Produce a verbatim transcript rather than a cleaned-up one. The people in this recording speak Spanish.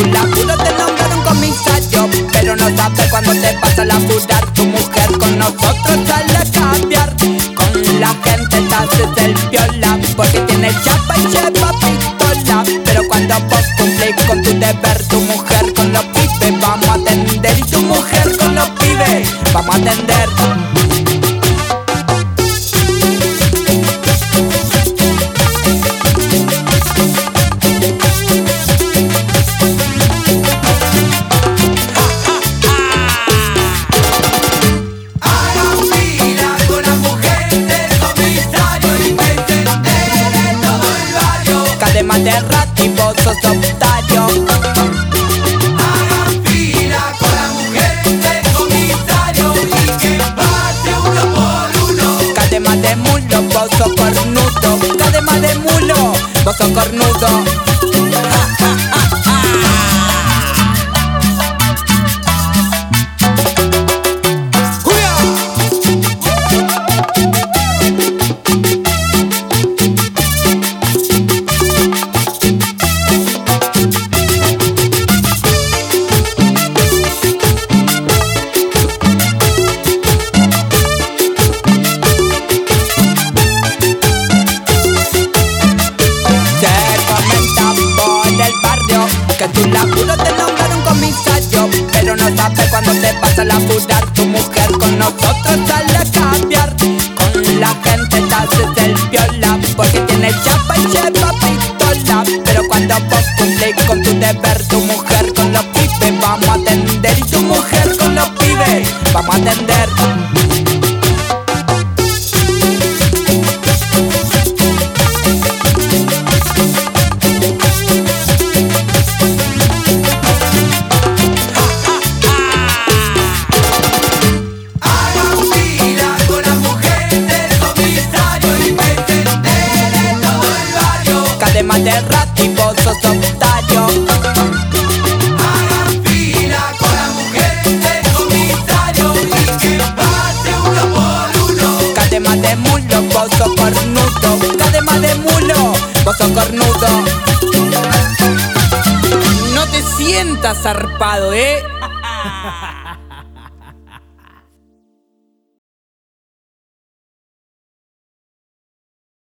tu laburo te nombraron comisario, pero no sabes cuando te vas a laburar. Tu mujer con nosotros sale a cambiar, con la gente te haces el piola, porque tienes chapa y lleva pistola. Pero cuando vos cumplís con tu deber, tu mujer con los pibes vamos a atender, y tu mujer con los pibes vamos a atender. Cadena de rato y vos sos optario. Hagan fila con la mujer del comisario y que pase uno por uno. Cadena de mulo, vos sos cornudo. Cadena de mulo, vos sos cornudo. Que tu laburo te nombraron comisario, pero no sabes cuando te vas a laburar. Tu mujer con nosotros sale a cambiar, con la gente te haces el piola, porque tienes chapa y lleva pistola. Pero cuando vos cumplís con tu deber, tu mujer con los pibes vamos a atender, y tu mujer con los pibes vamos a atender. Cadena de rato y vos sos optario. Hagan fila con la mujer del comisario y que pase uno por uno. Cadena de mulo, vos sos cornudo. Cadena de mulo, vos sos cornudo. No te sientas zarpado, eh.